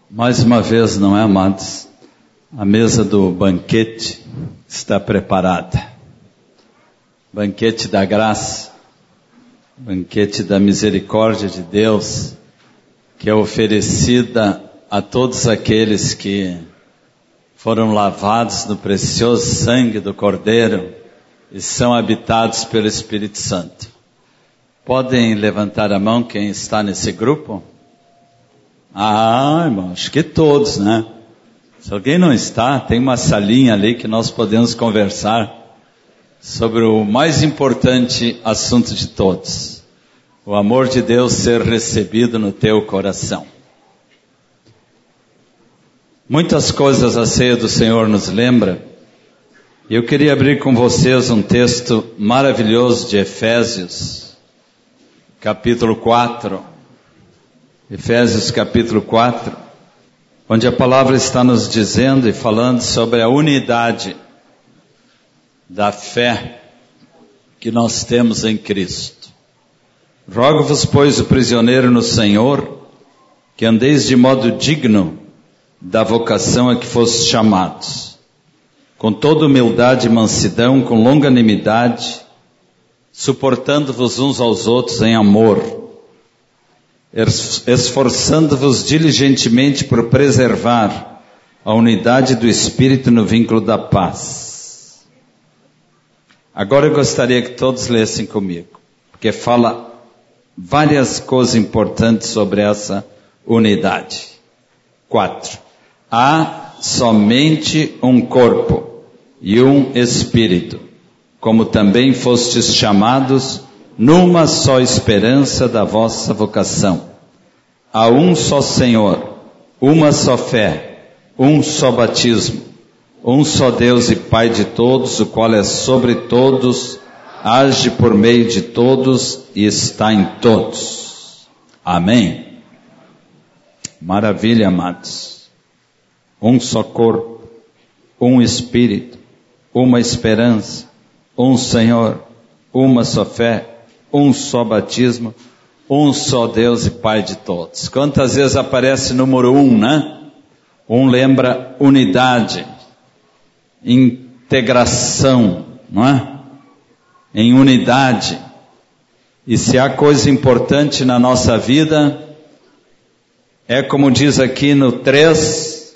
Mais uma vez, não é, amados? A mesa do banquete está preparada. Banquete da graça, banquete da misericórdia de Deus, que é oferecida a todos aqueles que foram lavados no precioso sangue do Cordeiro e são habitados pelo Espírito Santo. Podem levantar a mão quem está nesse grupo? Irmão, acho que todos, né? Se alguém não está, tem uma salinha ali que nós podemos conversar sobre o mais importante assunto de todos. O amor de Deus ser recebido no teu coração. Muitas coisas a ceia do Senhor nos lembra. E eu queria abrir com vocês um texto maravilhoso de Efésios, capítulo 4. Efésios capítulo 4, onde a palavra está nos dizendo e falando sobre a unidade da fé que nós temos em Cristo. Rogo-vos, pois, o prisioneiro no Senhor, que andeis de modo digno da vocação a que fostes chamados, com toda humildade e mansidão, com longanimidade, suportando-vos uns aos outros em amor, esforçando-vos diligentemente por preservar a unidade do Espírito no vínculo da paz. Agora eu gostaria que todos lessem comigo, porque fala várias coisas importantes sobre essa unidade. 4. Há somente um corpo e um Espírito, como também fostes chamados numa só esperança da vossa vocação. Há um só Senhor, uma só fé, um só batismo, um só Deus e Pai de todos, o qual é sobre todos, age por meio de todos e está em todos. Amém? Maravilha, amados. Um só corpo, um Espírito, uma esperança, um Senhor, uma só fé, um só batismo, um só Deus e Pai de todos. Quantas vezes aparece número 1, né? Lembra unidade, integração, não é? Em unidade. E se há coisa importante na nossa vida, é como diz aqui no 3,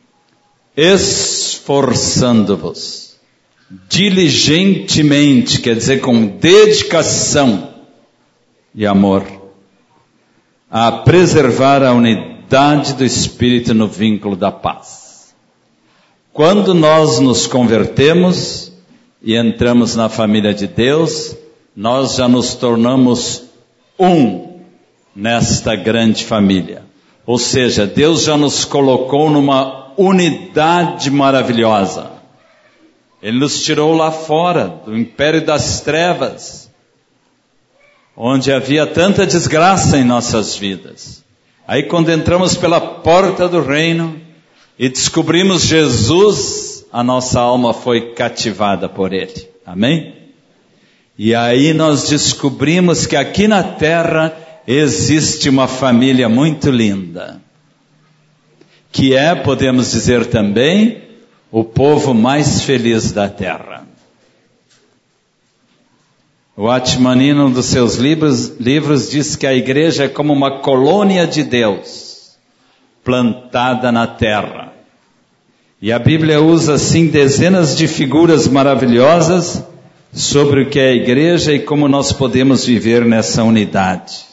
esforçando-vos diligentemente, quer dizer com dedicação e amor, a preservar a unidade do Espírito no vínculo da paz. Quando nós nos convertemos e entramos na família de Deus, nós já nos tornamos um nesta grande família. Ou seja, Deus já nos colocou numa unidade maravilhosa. Ele nos tirou lá fora do império das trevas, onde havia tanta desgraça em nossas vidas. Aí quando entramos pela porta do reino e descobrimos Jesus, a nossa alma foi cativada por Ele. Amém? E aí nós descobrimos que aqui na terra existe uma família muito linda, que é, podemos dizer também, o povo mais feliz da terra. O Atmani, em um dos seus livros, diz que a igreja é como uma colônia de Deus, plantada na terra. E a Bíblia usa, assim, dezenas de figuras maravilhosas sobre o que é a igreja e como nós podemos viver nessa unidade.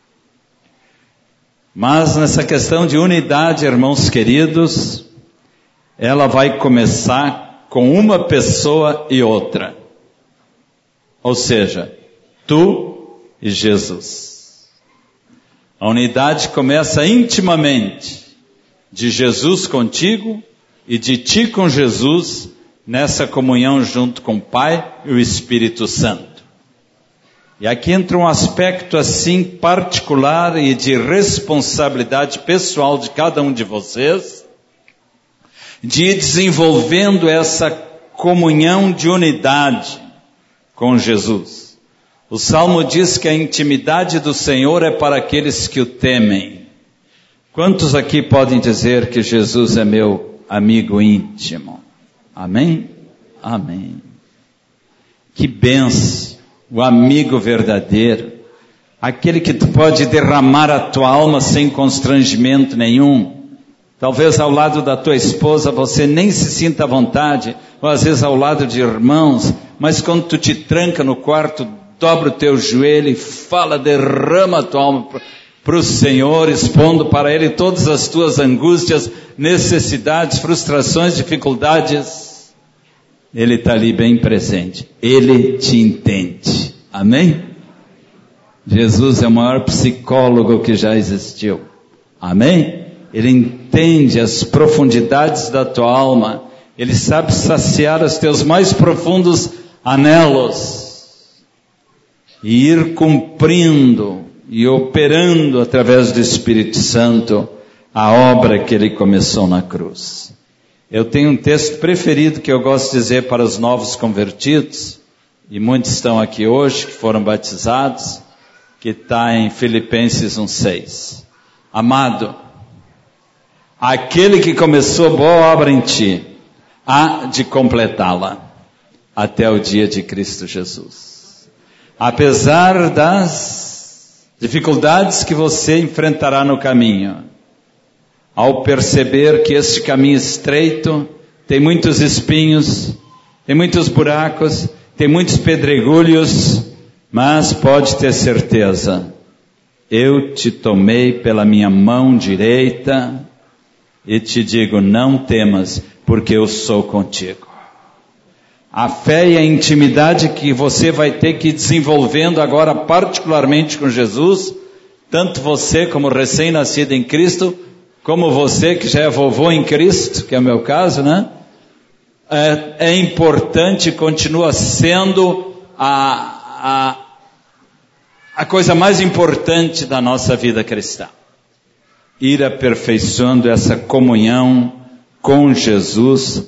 Mas nessa questão de unidade, irmãos queridos, ela vai começar com uma pessoa e outra. Ou seja, tu e Jesus. A unidade começa intimamente, de Jesus contigo e de ti com Jesus, nessa comunhão junto com o Pai e o Espírito Santo. E aqui entra um aspecto assim particular e de responsabilidade pessoal de cada um de vocês, de ir desenvolvendo essa comunhão de unidade com Jesus. O Salmo diz que a intimidade do Senhor é para aqueles que o temem. Quantos aqui podem dizer que Jesus é meu amigo íntimo? Amém? Amém. Que bênção, o amigo verdadeiro, aquele que tu pode derramar a tua alma sem constrangimento nenhum. Talvez ao lado da tua esposa você nem se sinta à vontade, ou às vezes ao lado de irmãos, mas quando tu te tranca no quarto, dobra o teu joelho e fala, derrama a tua alma para o Senhor, expondo para Ele todas as tuas angústias, necessidades, frustrações, dificuldades. Ele está ali bem presente. Ele te entende. Amém? Jesus é o maior psicólogo que já existiu. Amém? Ele entende as profundidades da tua alma. Ele sabe saciar os teus mais profundos anelos. E ir cumprindo e operando através do Espírito Santo a obra que Ele começou na cruz. Eu tenho um texto preferido que eu gosto de dizer para os novos convertidos, e muitos estão aqui hoje que foram batizados, que está em Filipenses 1:6. Amado, aquele que começou boa obra em ti, há de completá-la até o dia de Cristo Jesus. Apesar das dificuldades que você enfrentará no caminho, ao perceber que este caminho estreito tem muitos espinhos, tem muitos buracos, tem muitos pedregulhos, mas pode ter certeza, eu te tomei pela minha mão direita e te digo, não temas, porque eu sou contigo. A fé e a intimidade que você vai ter que ir desenvolvendo agora, particularmente com Jesus, tanto você como recém-nascido em Cristo, como você que já é vovô em Cristo, que é o meu caso, né? É importante, continua sendo a coisa mais importante da nossa vida cristã. Ir aperfeiçoando essa comunhão com Jesus,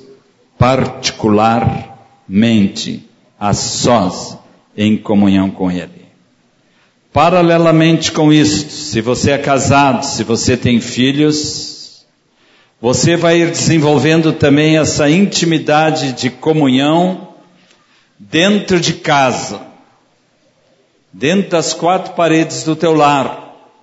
particularmente, a sós, em comunhão com Ele. Paralelamente com isto, se você é casado, se você tem filhos, você vai ir desenvolvendo também essa intimidade de comunhão dentro de casa, dentro das quatro paredes do teu lar.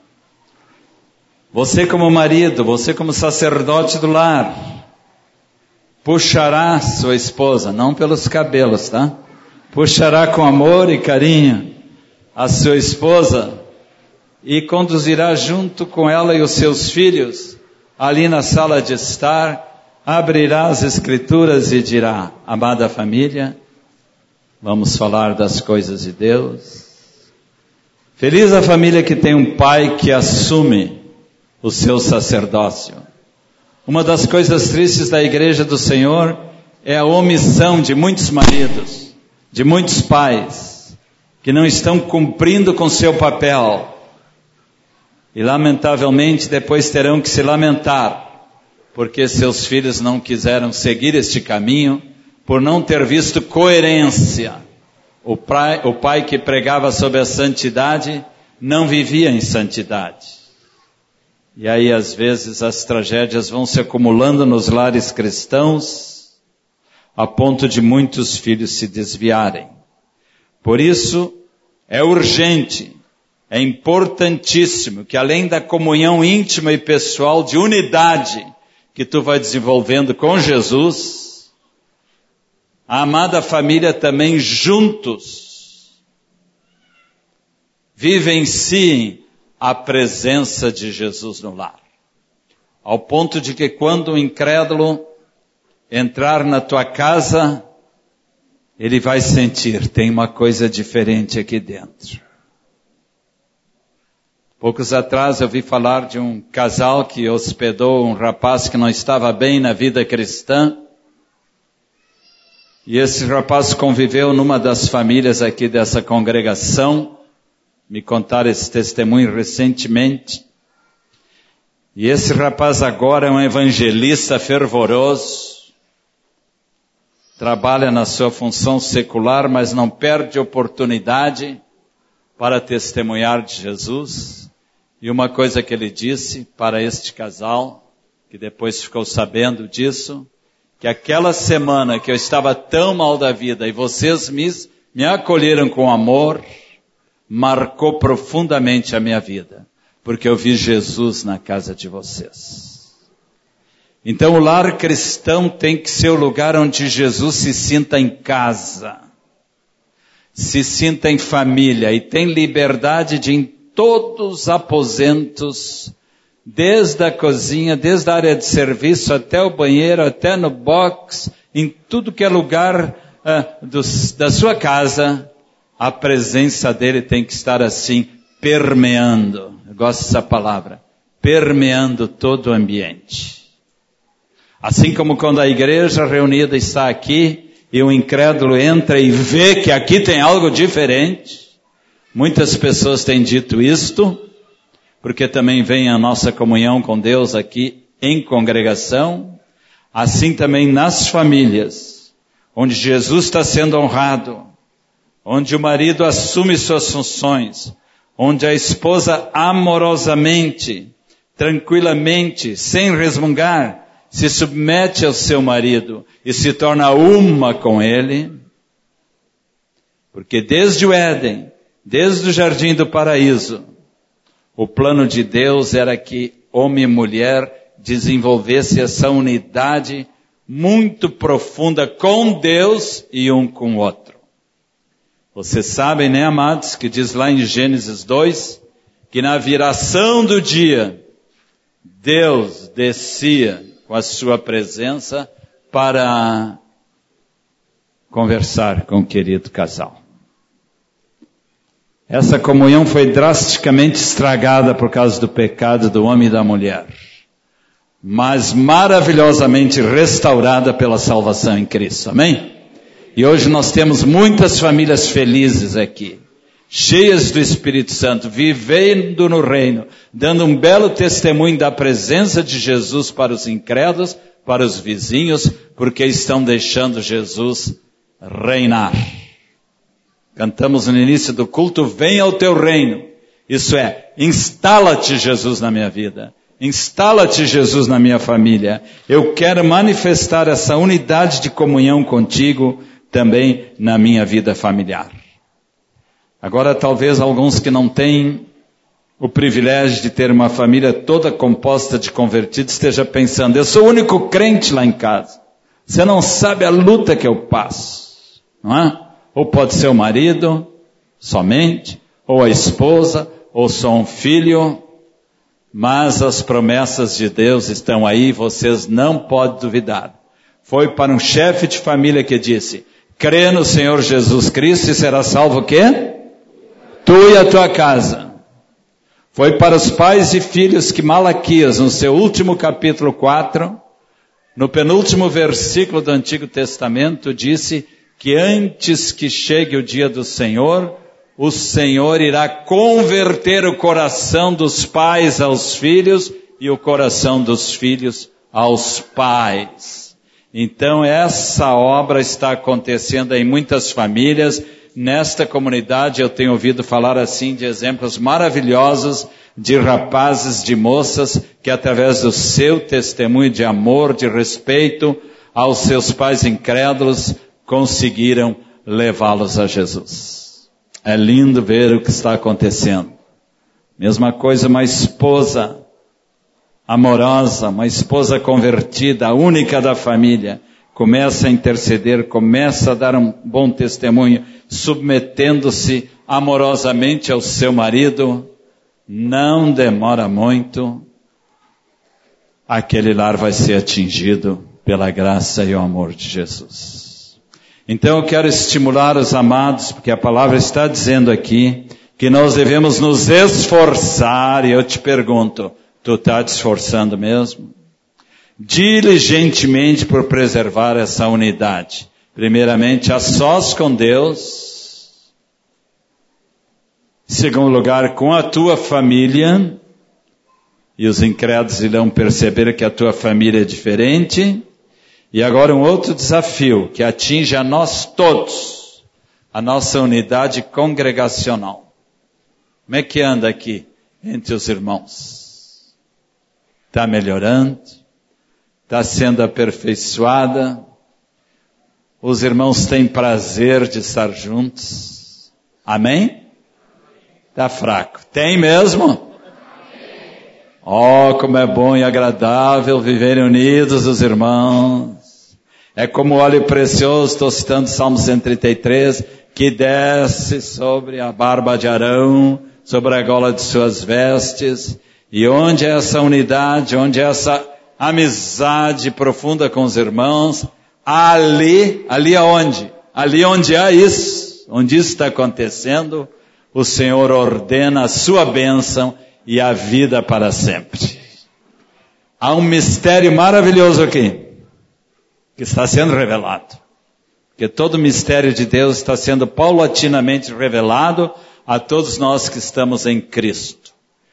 Você como marido, você como sacerdote do lar, puxará sua esposa, não pelos cabelos, tá? Puxará com amor e carinho a sua esposa e conduzirá junto com ela e os seus filhos ali na sala de estar, abrirá as escrituras e dirá, amada família, vamos falar das coisas de Deus. Feliz a família que tem um pai que assume o seu sacerdócio. Uma das coisas tristes da igreja do Senhor é a omissão de muitos maridos, de muitos pais, que não estão cumprindo com seu papel. E lamentavelmente depois terão que se lamentar, porque seus filhos não quiseram seguir este caminho, por não ter visto coerência. O pai que pregava sobre a santidade, não vivia em santidade. E aí às vezes as tragédias vão se acumulando nos lares cristãos, a ponto de muitos filhos se desviarem. Por isso, é urgente, é importantíssimo que além da comunhão íntima e pessoal de unidade que tu vai desenvolvendo com Jesus, a amada família também juntos vivenciem a presença de Jesus no lar. Ao ponto de que quando o incrédulo entrar na tua casa, ele vai sentir, tem uma coisa diferente aqui dentro. Poucos atrás eu vi falar de um casal que hospedou um rapaz que não estava bem na vida cristã. E esse rapaz conviveu numa das famílias aqui dessa congregação. Me contaram esse testemunho recentemente. E esse rapaz agora é um evangelista fervoroso. Trabalha na sua função secular, mas não perde oportunidade para testemunhar de Jesus. E uma coisa que ele disse para este casal, que depois ficou sabendo disso, que aquela semana que eu estava tão mal da vida e vocês me acolheram com amor, marcou profundamente a minha vida, porque eu vi Jesus na casa de vocês. Então o lar cristão tem que ser o lugar onde Jesus se sinta em casa, se sinta em família e tem liberdade de em todos os aposentos, desde a cozinha, desde a área de serviço, até o banheiro, até no box, em tudo que é lugar da sua casa, a presença dele tem que estar assim, permeando. Eu gosto dessa palavra. Permeando todo o ambiente. Assim como quando a igreja reunida está aqui, e o incrédulo entra e vê que aqui tem algo diferente. Muitas pessoas têm dito isto, porque também vem a nossa comunhão com Deus aqui em congregação, assim também nas famílias, onde Jesus está sendo honrado, onde o marido assume suas funções, onde a esposa amorosamente, tranquilamente, sem resmungar, se submete ao seu marido e se torna uma com ele, porque desde o Éden, desde o Jardim do Paraíso, o plano de Deus era que homem e mulher desenvolvessem essa unidade muito profunda com Deus e um com o outro. Vocês sabem, né, amados, que diz lá em Gênesis 2, que na viração do dia, Deus descia com a sua presença para conversar com o querido casal. Essa comunhão foi drasticamente estragada por causa do pecado do homem e da mulher, mas maravilhosamente restaurada pela salvação em Cristo. Amém? E hoje nós temos muitas famílias felizes aqui, cheias do Espírito Santo, vivendo no reino, dando um belo testemunho da presença de Jesus para os incrédulos, para os vizinhos, porque estão deixando Jesus reinar. Cantamos no início do culto, venha o teu reino. Isso é, instala-te Jesus na minha vida. Instala-te Jesus na minha família. Eu quero manifestar essa unidade de comunhão contigo também na minha vida familiar. Agora talvez alguns que não têm o privilégio de ter uma família toda composta de convertidos esteja pensando, eu sou o único crente lá em casa. Você não sabe a luta que eu passo, não é? Ou pode ser o marido, somente, ou a esposa, ou só um filho, mas as promessas de Deus estão aí, vocês não podem duvidar. Foi para um chefe de família que disse, crê no Senhor Jesus Cristo e será salvo o quê? Tu e a tua casa. Foi para os pais e filhos que Malaquias, no seu último capítulo 4, no penúltimo versículo do Antigo Testamento, disse que antes que chegue o dia do Senhor, o Senhor irá converter o coração dos pais aos filhos e o coração dos filhos aos pais. Então essa obra está acontecendo em muitas famílias. Nesta comunidade eu tenho ouvido falar assim de exemplos maravilhosos de rapazes, de moças que através do seu testemunho de amor, de respeito aos seus pais incrédulos, conseguiram levá-los a Jesus. É lindo ver o que está acontecendo. Mesma coisa, uma esposa amorosa, uma esposa convertida, a única da família, começa a interceder, começa a dar um bom testemunho, submetendo-se amorosamente ao seu marido. Não demora muito, aquele lar vai ser atingido pela graça e o amor de Jesus. Então eu quero estimular os amados, porque a palavra está dizendo aqui que nós devemos nos esforçar, e eu te pergunto, tu está te esforçando mesmo? Diligentemente por preservar essa unidade. Primeiramente, a sós com Deus. Em segundo lugar, com a tua família. E os incrédulos irão perceber que a tua família é diferente. E agora um outro desafio que atinge a nós todos. A nossa unidade congregacional. Como é que anda aqui? entre os irmãos. Está melhorando, está sendo aperfeiçoada. Os irmãos têm prazer de estar juntos. Amém? Está fraco. Tem mesmo? Oh, como é bom e agradável viverem unidos os irmãos. É como óleo precioso, estou citando Salmo 133, que desce sobre a barba de Arão, sobre a gola de suas vestes. E onde é essa unidade, onde é essa amizade profunda com os irmãos, ali aonde? Ali onde há isso, onde isso está acontecendo, o Senhor ordena a sua bênção e a vida para sempre. Há um mistério maravilhoso aqui, que está sendo revelado. Porque todo o mistério de Deus está sendo paulatinamente revelado a todos nós que estamos em Cristo.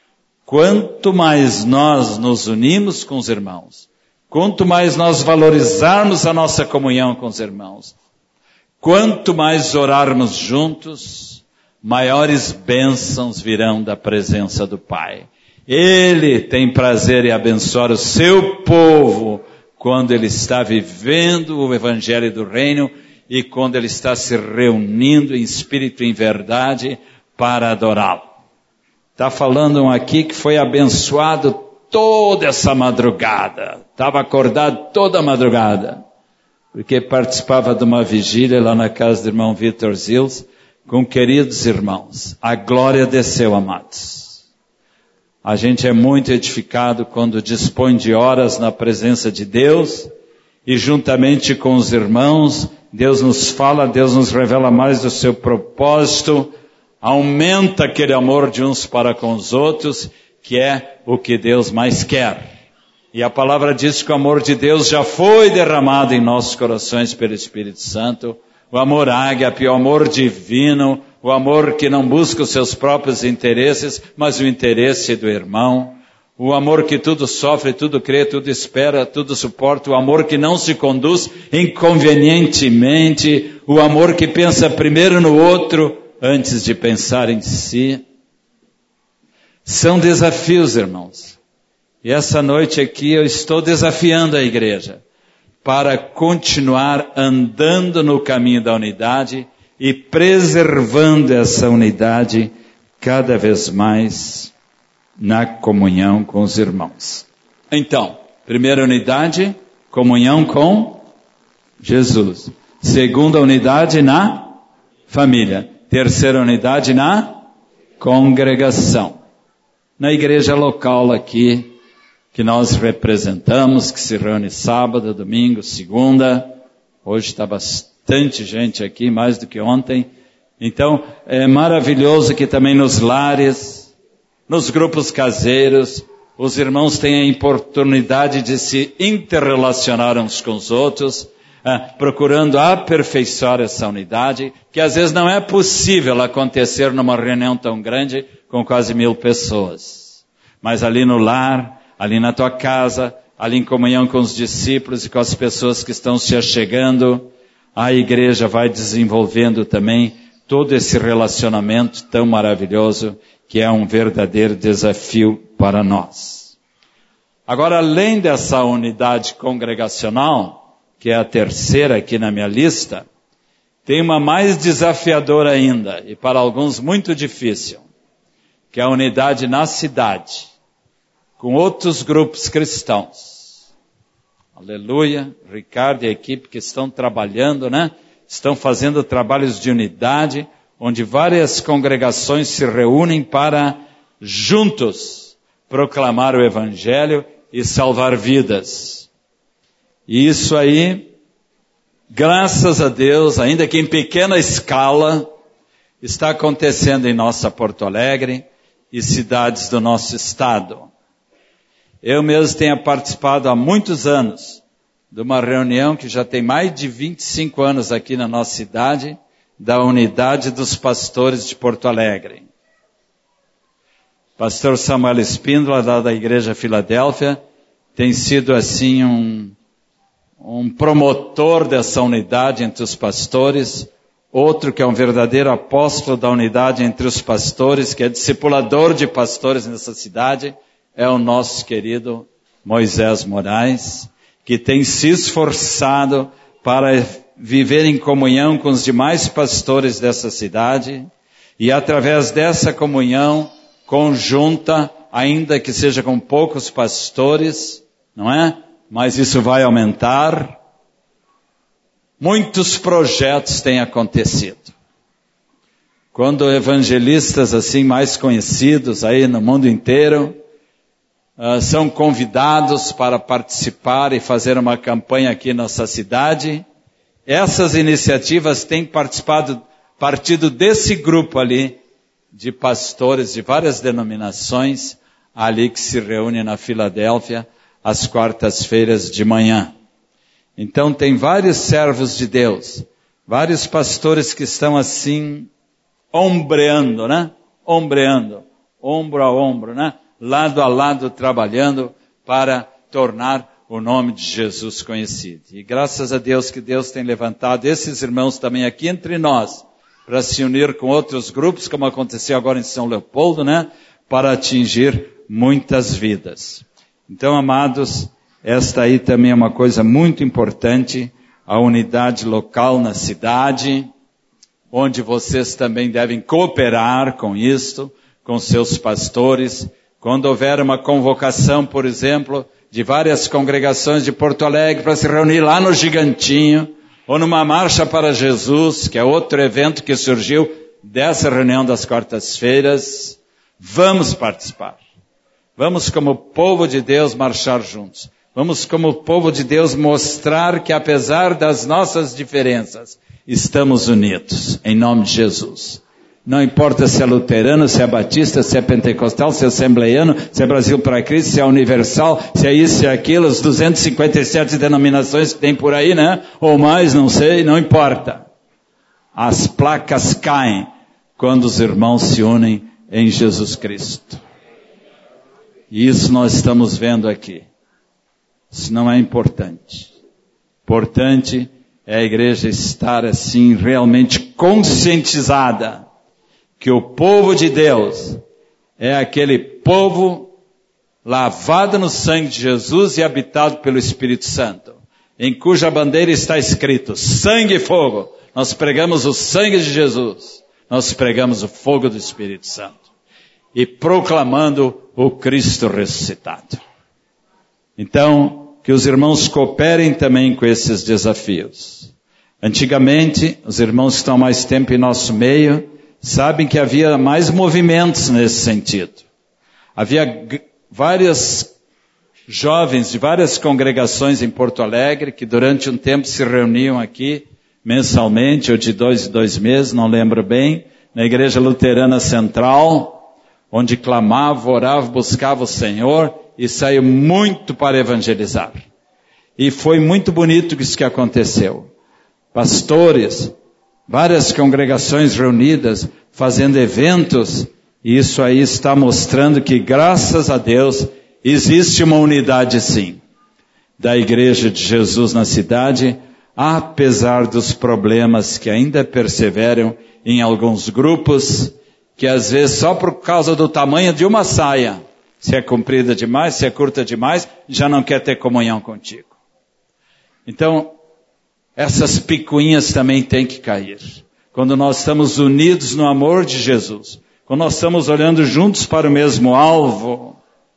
Quanto mais nós nos unimos com os irmãos, quanto mais nós valorizarmos a nossa comunhão com os irmãos, quanto mais orarmos juntos, maiores bênçãos virão da presença do Pai. Ele tem prazer em abençoar o seu povo quando ele está vivendo o Evangelho do Reino e quando ele está se reunindo em espírito e em verdade para adorá-lo. Está falando aqui que foi abençoado toda essa madrugada. Estava acordado toda a madrugada, porque participava de uma vigília lá na casa do irmão Vitor Zils, com queridos irmãos. A glória desceu, amados. A gente é muito edificado quando dispõe de horas na presença de Deus e juntamente com os irmãos, Deus nos fala, Deus nos revela mais do seu propósito, aumenta aquele amor de uns para com os outros, que é o que Deus mais quer. E a palavra diz que o amor de Deus já foi derramado em nossos corações pelo Espírito Santo, o amor ágape, o amor divino, o amor que não busca os seus próprios interesses, mas o interesse do irmão, o amor que tudo sofre, tudo crê, tudo espera, tudo suporta, o amor que não se conduz inconvenientemente, o amor que pensa primeiro no outro antes de pensar em si. São desafios, irmãos. E essa noite aqui eu estou desafiando a igreja para continuar andando no caminho da unidade e preservando essa unidade cada vez mais na comunhão com os irmãos. Então, primeira unidade, comunhão com Jesus. Segunda unidade, na família. Terceira unidade, na congregação. Na igreja local aqui, que nós representamos, que se reúne sábado, domingo, segunda. Hoje está bastante gente aqui, mais do que ontem. Então, é maravilhoso que também nos lares, nos grupos caseiros, os irmãos têm a oportunidade de se interrelacionar uns com os outros, procurando aperfeiçoar essa unidade, que às vezes não é possível acontecer numa reunião tão grande com quase 1000 pessoas. Mas ali no lar, ali na tua casa, ali em comunhão com os discípulos e com as pessoas que estão se achegando, a igreja vai desenvolvendo também todo esse relacionamento tão maravilhoso que é um verdadeiro desafio para nós. Agora, além dessa unidade congregacional, que é a terceira aqui na minha lista, tem uma mais desafiadora ainda, e para alguns muito difícil, que é a unidade na cidade, com outros grupos cristãos. Aleluia, Ricardo e a equipe que estão trabalhando, Estão fazendo trabalhos de unidade, onde várias congregações se reúnem para, juntos, proclamar o Evangelho e salvar vidas. E isso aí, graças a Deus, ainda que em pequena escala, está acontecendo em nossa Porto Alegre e cidades do nosso estado. Eu mesmo tenho participado há muitos anos de uma reunião que já tem mais de 25 anos aqui na nossa cidade, da Unidade dos Pastores de Porto Alegre. Pastor Samuel Espíndola, lá da Igreja Filadélfia, tem sido assim um promotor dessa unidade entre os pastores, Outro que é um verdadeiro apóstolo da unidade entre os pastores, que é discipulador de pastores nessa cidade, é o nosso querido Moisés Moraes, que tem se esforçado para viver em comunhão com os demais pastores dessa cidade, e através dessa comunhão conjunta, ainda que seja com poucos pastores, não é? Mas isso vai aumentar. Muitos projetos têm acontecido. Quando evangelistas assim mais conhecidos aí no mundo inteiro são convidados para participar e fazer uma campanha aqui na nossa cidade, essas iniciativas têm partido desse grupo ali de pastores de várias denominações ali que se reúne na Filadélfia às quartas-feiras de manhã. Então tem vários servos de Deus, vários pastores que estão assim, ombreando, né? Ombreando, ombro a ombro, né? Lado a lado, trabalhando para tornar o nome de Jesus conhecido. E graças a Deus que Deus tem levantado esses irmãos também aqui entre nós, para se unir com outros grupos, como aconteceu agora em São Leopoldo, né? Para atingir muitas vidas. Então, amados, esta aí também é uma coisa muito importante, a unidade local na cidade, onde vocês também devem cooperar com isto, com seus pastores. Quando houver uma convocação, por exemplo, de várias congregações de Porto Alegre para se reunir lá no Gigantinho, ou numa Marcha para Jesus, que é outro evento que surgiu dessa reunião das quartas-feiras, vamos participar. Vamos como povo de Deus marchar juntos. Vamos como povo de Deus mostrar que apesar das nossas diferenças, estamos unidos, em nome de Jesus. Não importa se é luterano, se é batista, se é pentecostal, se é assembleiano, se é Brasil para Cristo, se é universal, se é isso, se é aquilo, as 257 denominações que tem por aí, né? Ou mais, não sei, não importa. As placas caem quando os irmãos se unem em Jesus Cristo. E isso nós estamos vendo aqui. Isso não é importante. Importante é a igreja estar assim realmente conscientizada que o povo de Deus é aquele povo lavado no sangue de Jesus e habitado pelo Espírito Santo, em cuja bandeira está escrito sangue e fogo. Nós pregamos o sangue de Jesus, nós pregamos o fogo do Espírito Santo e proclamando o Cristo ressuscitado. Então, que os irmãos cooperem também com esses desafios. Antigamente, os irmãos que estão mais tempo em nosso meio, sabem que havia mais movimentos nesse sentido. Havia vários jovens de várias congregações em Porto Alegre que durante um tempo se reuniam aqui mensalmente, ou de 2 em 2 meses, não lembro bem, na Igreja Luterana Central, onde clamava, orava, buscava o Senhor e saiu muito para evangelizar. E foi muito bonito isso que aconteceu. Pastores, várias congregações reunidas, fazendo eventos, e isso aí está mostrando que, graças a Deus, existe uma unidade sim, da Igreja de Jesus na cidade, apesar dos problemas que ainda perseveram em alguns grupos, que às vezes só por causa do tamanho de uma saia, se é comprida demais, se é curta demais, já não quer ter comunhão contigo. Então, essas picuinhas também têm que cair. Quando nós estamos unidos no amor de Jesus, quando nós estamos olhando juntos para o mesmo alvo,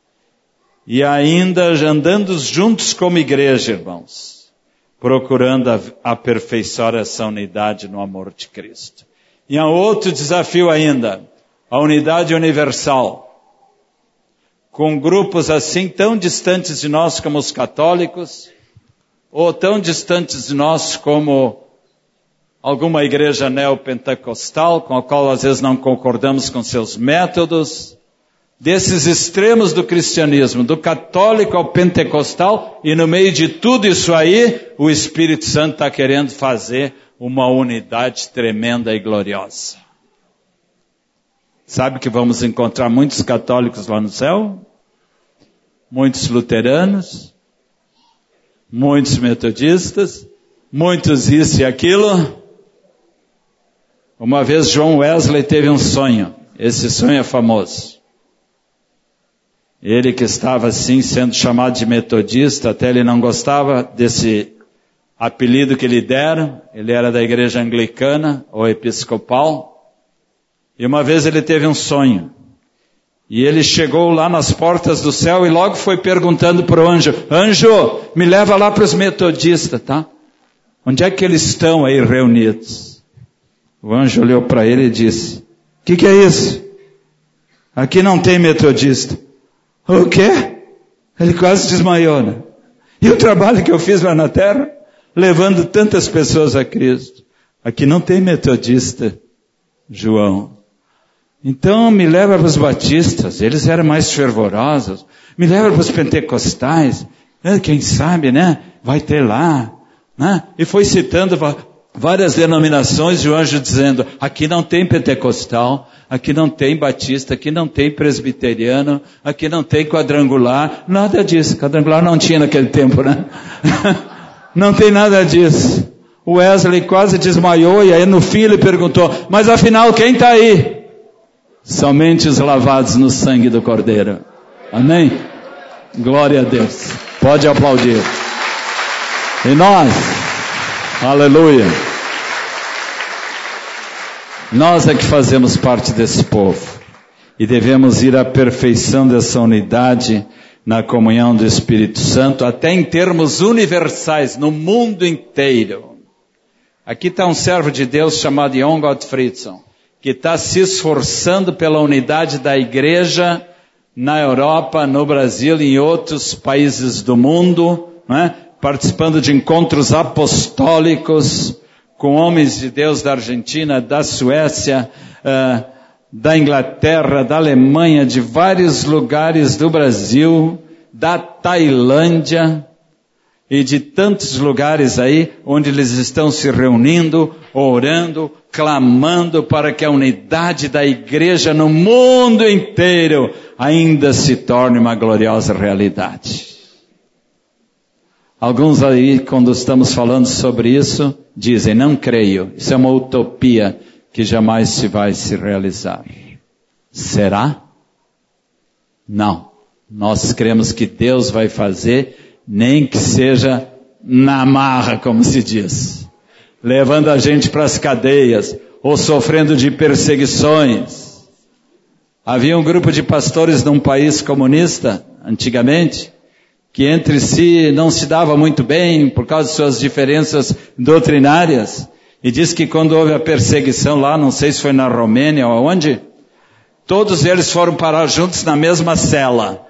e ainda andando juntos como igreja, irmãos, procurando aperfeiçoar essa unidade no amor de Cristo. E há outro desafio ainda, a unidade universal. Com grupos assim tão distantes de nós como os católicos, ou tão distantes de nós como alguma igreja neopentecostal, com a qual às vezes não concordamos com seus métodos, desses extremos do cristianismo, do católico ao pentecostal, e no meio de tudo isso aí, o Espírito Santo está querendo fazer uma unidade tremenda e gloriosa. Sabe que vamos encontrar muitos católicos lá no céu? Muitos luteranos? Muitos metodistas? Muitos isso e aquilo? Uma vez John Wesley teve um sonho. Esse sonho é famoso. Ele que estava assim sendo chamado de metodista, até ele não gostava desse apelido que lhe deram. Ele era da igreja anglicana ou episcopal. E uma vez ele teve um sonho. E ele chegou lá nas portas do céu e logo foi perguntando para o anjo: anjo, me leva lá para os metodistas, tá? Onde é que eles estão aí reunidos? O anjo olhou para ele e disse: o que é isso? Aqui não tem metodista. O quê? Ele quase desmaiou, né? E o trabalho que eu fiz lá na terra, levando tantas pessoas a Cristo. Aqui não tem metodista, João. Então me leva para os batistas, eles eram mais fervorosos. Me leva para os pentecostais, quem sabe, né? Vai ter lá, né? E foi citando várias denominações e o anjo dizendo: aqui não tem pentecostal, aqui não tem batista, aqui não tem presbiteriano, aqui não tem quadrangular, nada disso. Quadrangular não tinha naquele tempo, né? Não tem nada disso. O Wesley quase desmaiou e aí no fim ele perguntou: mas afinal quem está aí? Somente os lavados no sangue do Cordeiro. Amém? Glória a Deus. Pode aplaudir. E nós, aleluia, nós é que fazemos parte desse povo. E devemos ir à perfeição dessa unidade na comunhão do Espírito Santo, até em termos universais, no mundo inteiro. Aqui está um servo de Deus chamado Jon Gottfriedson, que está se esforçando pela unidade da igreja na Europa, no Brasil e em outros países do mundo, né? Participando de encontros apostólicos com homens de Deus da Argentina, da Suécia, da Inglaterra, da Alemanha, de vários lugares do Brasil, da Tailândia e de tantos lugares aí onde eles estão se reunindo, orando, clamando para que a unidade da igreja no mundo inteiro ainda se torne uma gloriosa realidade. Alguns aí, quando estamos falando sobre isso, dizem: não creio, isso é uma utopia que jamais se vai se realizar. Será? Não. Nós cremos que Deus vai fazer, nem que seja na marra, como se diz, levando a gente para as cadeias, ou sofrendo de perseguições. Havia um grupo de pastores num país comunista, antigamente, que entre si não se dava muito bem por causa de suas diferenças doutrinárias. E diz que quando houve a perseguição lá, não sei se foi na Romênia ou aonde, todos eles foram parar juntos na mesma cela.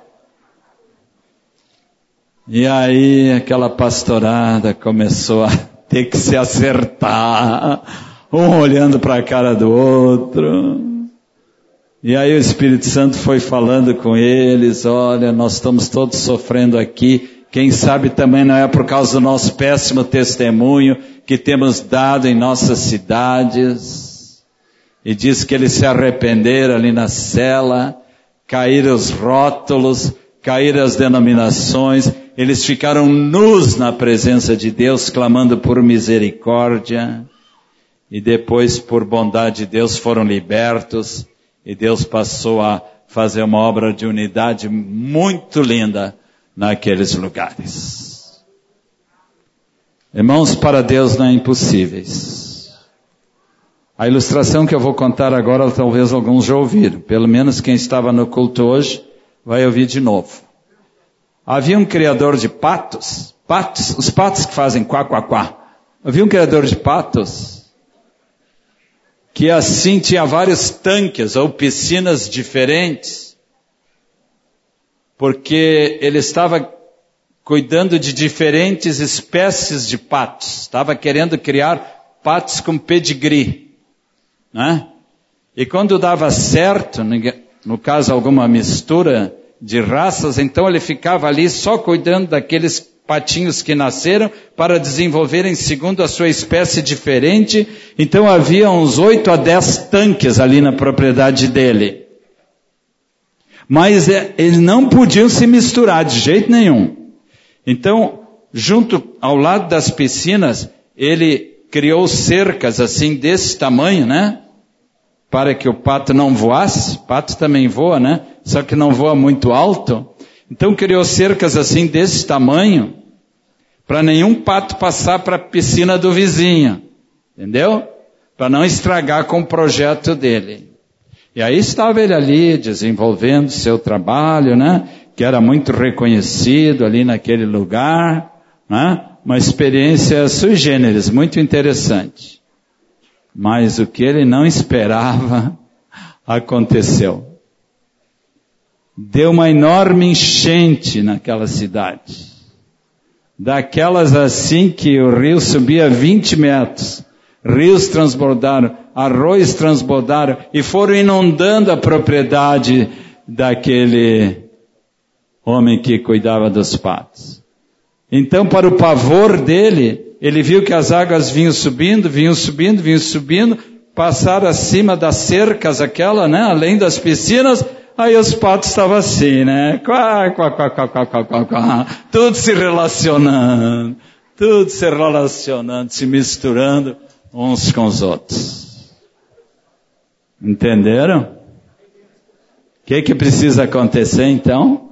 E aí aquela pastorada começou a ter que se acertar, um olhando para a cara do outro. E aí o Espírito Santo foi falando com eles: olha, nós estamos todos sofrendo aqui, quem sabe também não é por causa do nosso péssimo testemunho que temos dado em nossas cidades. E diz que eles se arrependeram ali na cela, caíram os rótulos, caíram as denominações, eles ficaram nus na presença de Deus, clamando por misericórdia, e depois, por bondade de Deus, foram libertos, e Deus passou a fazer uma obra de unidade muito linda naqueles lugares. Irmãos, para Deus não é impossíveis. A ilustração que eu vou contar agora, talvez alguns já ouviram. Pelo menos quem estava no culto hoje vai ouvir de novo. Havia um criador de patos, os patos que fazem quá, quá, quá. Havia um criador de patos que assim tinha vários tanques ou piscinas diferentes, porque ele estava cuidando de diferentes espécies de patos, estava querendo criar patos com pedigree, né? E quando dava certo, no caso alguma mistura de raças, então ele ficava ali só cuidando daqueles patinhos que nasceram para desenvolverem segundo a sua espécie diferente. Então havia uns 8 a 10 tanques ali na propriedade dele. Mas eles não podiam se misturar de jeito nenhum. Então, junto ao lado das piscinas, ele criou cercas assim desse tamanho, né? Para que o pato não voasse. Pato também voa, né? Só que não voa muito alto. Então criou cercas assim desse tamanho, para nenhum pato passar para a piscina do vizinho. Entendeu? Para não estragar com o projeto dele. E aí estava ele ali desenvolvendo seu trabalho, né? Que era muito reconhecido ali naquele lugar, né? Uma experiência sui generis, muito interessante. Mas o que ele não esperava aconteceu. Deu uma enorme enchente naquela cidade. Daquelas assim que o rio subia 20 metros. Rios transbordaram, arroios transbordaram e foram inundando a propriedade daquele homem que cuidava dos patos. Então, para o pavor dele, ele viu que as águas vinham subindo, passaram acima das cercas aquela, né, além das piscinas, aí os patos estavam assim, né, tudo se relacionando, se misturando uns com os outros. Entenderam? O que precisa acontecer então?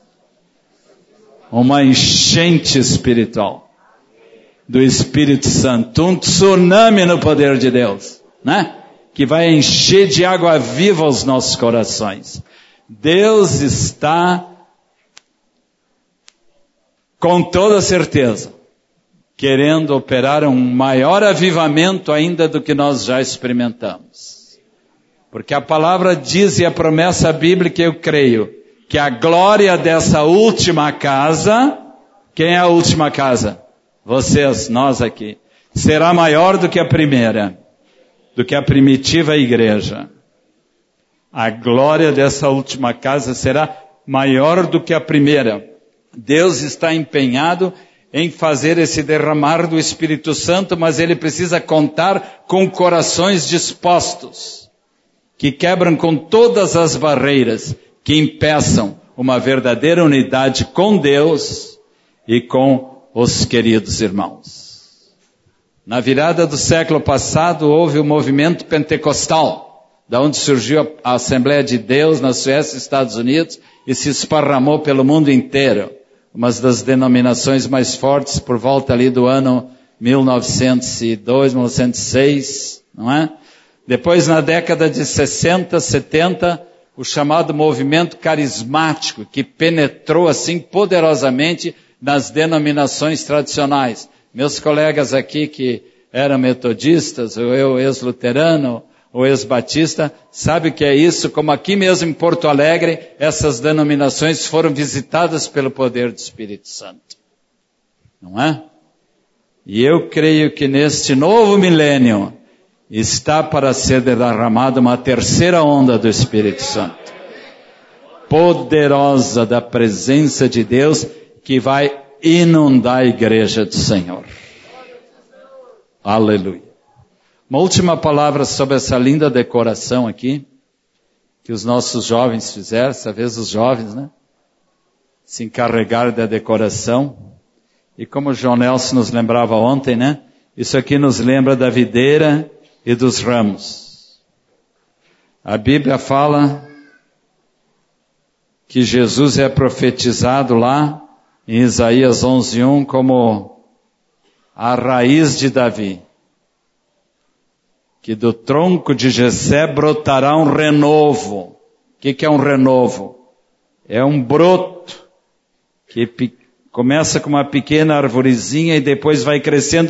Uma enchente espiritual do Espírito Santo, um tsunami no poder de Deus, né? Que vai encher de água viva os nossos corações. Deus está, com toda certeza, querendo operar um maior avivamento ainda do que nós já experimentamos. Porque a palavra diz, e a promessa bíblica eu creio, que a glória dessa última casa, quem é a última casa? Vocês, nós aqui, será maior do que a primeira, do que a primitiva igreja. A glória dessa última casa será maior do que a primeira. Deus está empenhado em fazer esse derramar do Espírito Santo, mas ele precisa contar com corações dispostos, que quebram com todas as barreiras, que impeçam uma verdadeira unidade com Deus e com os queridos irmãos. Na virada do século passado, houve o movimento pentecostal, da onde surgiu a Assembleia de Deus na Suécia e Estados Unidos e se esparramou pelo mundo inteiro. Uma das denominações mais fortes por volta ali do ano 1902, 1906, não é? Depois, na década de 60, 70, o chamado movimento carismático, que penetrou assim poderosamente nas denominações tradicionais. Meus colegas aqui que eram metodistas, ou eu ex-luterano, ou ex-batista, sabe o que é isso? Como aqui mesmo em Porto Alegre, essas denominações foram visitadas pelo poder do Espírito Santo. Não é? E eu creio que neste novo milênio está para ser derramada uma terceira onda do Espírito Santo. Poderosa da presença de Deus que vai inundar a igreja do Senhor. Aleluia. Uma última palavra sobre essa linda decoração aqui, que os nossos jovens fizeram, essa vez os jovens, né? Se encarregaram da decoração. E como o João Nelson nos lembrava ontem, né? Isso aqui nos lembra da videira e dos ramos. A Bíblia fala que Jesus é profetizado lá em Isaías 11:1 como a raiz de Davi. Que do tronco de Jessé brotará um renovo. O que é um renovo? É um broto que começa com uma pequena arvorezinha e depois vai crescendo.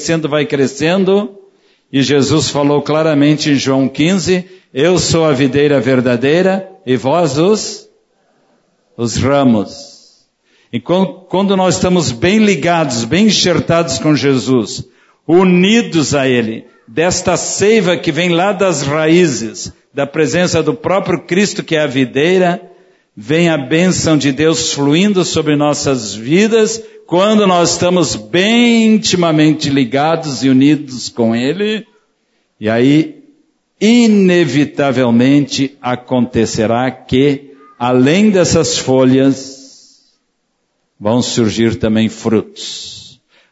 E Jesus falou claramente em João 15, eu sou a videira verdadeira e vós os ramos. E quando nós estamos bem ligados, bem enxertados com Jesus, unidos a Ele, desta seiva que vem lá das raízes, da presença do próprio Cristo que é a videira, vem a bênção de Deus fluindo sobre nossas vidas, quando nós estamos bem intimamente ligados e unidos com Ele, e aí, inevitavelmente acontecerá que, além dessas folhas, vão surgir também frutos.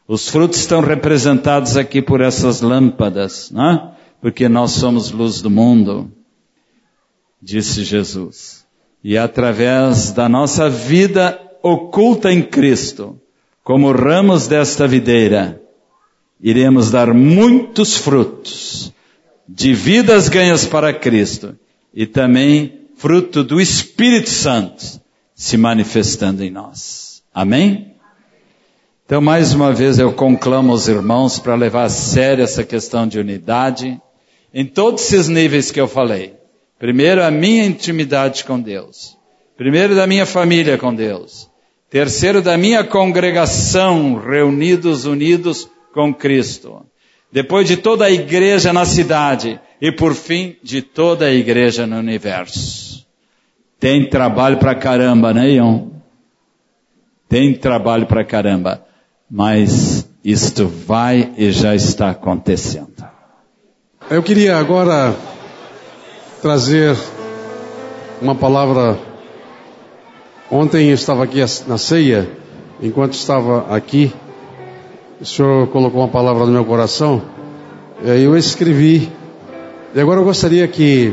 Os frutos estão representados aqui por essas lâmpadas, né? Porque nós somos luz do mundo, disse Jesus. E através da nossa vida oculta em Cristo, como ramos desta videira, iremos dar muitos frutos de vidas ganhas para Cristo e também fruto do Espírito Santo se manifestando em nós. Amém? Então, mais uma vez, eu conclamo os irmãos para levar a sério essa questão de unidade em todos esses níveis que eu falei. Primeiro, a minha intimidade com Deus. Primeiro, da minha família com Deus. Terceiro, da minha congregação, reunidos, unidos com Cristo. Depois de toda a igreja na cidade. E por fim, de toda a igreja no universo. Tem trabalho pra caramba, né, Ion? Tem trabalho pra caramba. Mas isto vai e já está acontecendo. Eu queria agora trazer uma palavra. Ontem eu estava aqui na ceia, enquanto estava aqui, o Senhor colocou uma palavra no meu coração, e aí eu escrevi. E agora eu gostaria que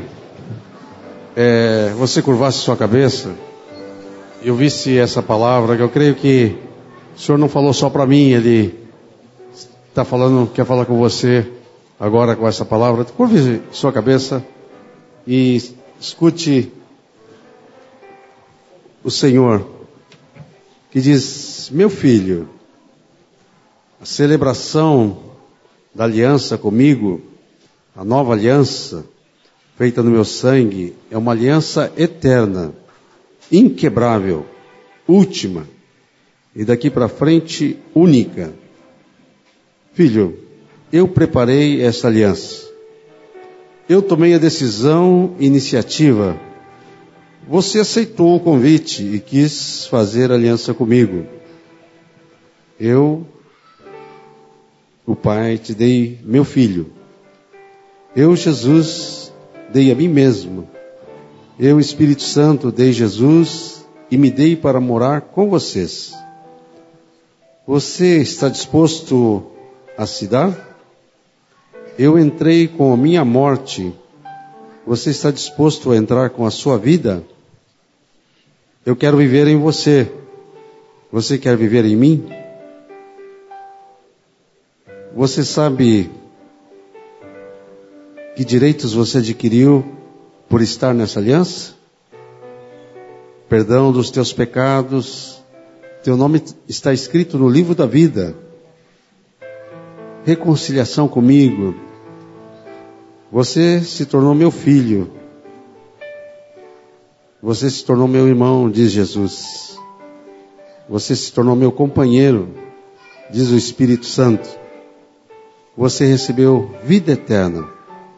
você curvasse sua cabeça e ouvisse essa palavra, que eu creio que o Senhor não falou só para mim, Ele está falando, quer falar com você agora com essa palavra. Curve sua cabeça e escute o Senhor, que diz: meu filho, a celebração da aliança comigo, a nova aliança feita no meu sangue, é uma aliança eterna, inquebrável, última e daqui para frente única. Filho, eu preparei essa aliança. Eu tomei a decisão e iniciativa. Você aceitou o convite e quis fazer aliança comigo. Eu, o Pai, te dei meu filho. Eu, Jesus, dei a mim mesmo. Eu, Espírito Santo, dei Jesus e me dei para morar com vocês. Você está disposto a se dar? Eu entrei com a minha morte. Você está disposto a entrar com a sua vida? Eu quero viver em você. Você quer viver em mim? Você sabe que direitos você adquiriu por estar nessa aliança? Perdão dos teus pecados. Teu nome está escrito no livro da vida. Reconciliação comigo. Você se tornou meu filho. Você se tornou meu irmão, diz Jesus. Você se tornou meu companheiro, diz o Espírito Santo. Você recebeu vida eterna.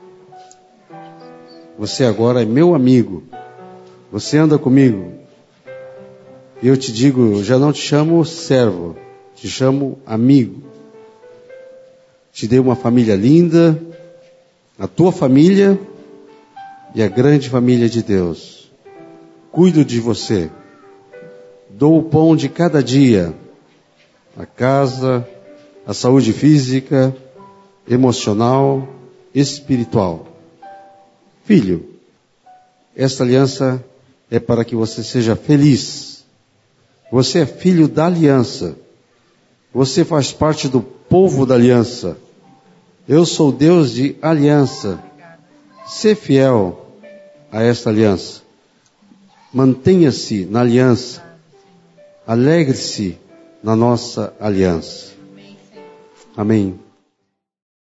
Você agora é meu amigo. Você anda comigo. E eu te digo, já não te chamo servo, te chamo amigo. Te dei uma família linda, a tua família e a grande família de Deus. Cuido de você. Dou o pão de cada dia, a casa, a saúde física, emocional, espiritual. Filho, esta aliança é para que você seja feliz. Você é filho da aliança. Você faz parte do povo da aliança. Eu sou Deus de aliança. Ser fiel a esta aliança. Mantenha-se na aliança. Alegre-se na nossa aliança. Amém.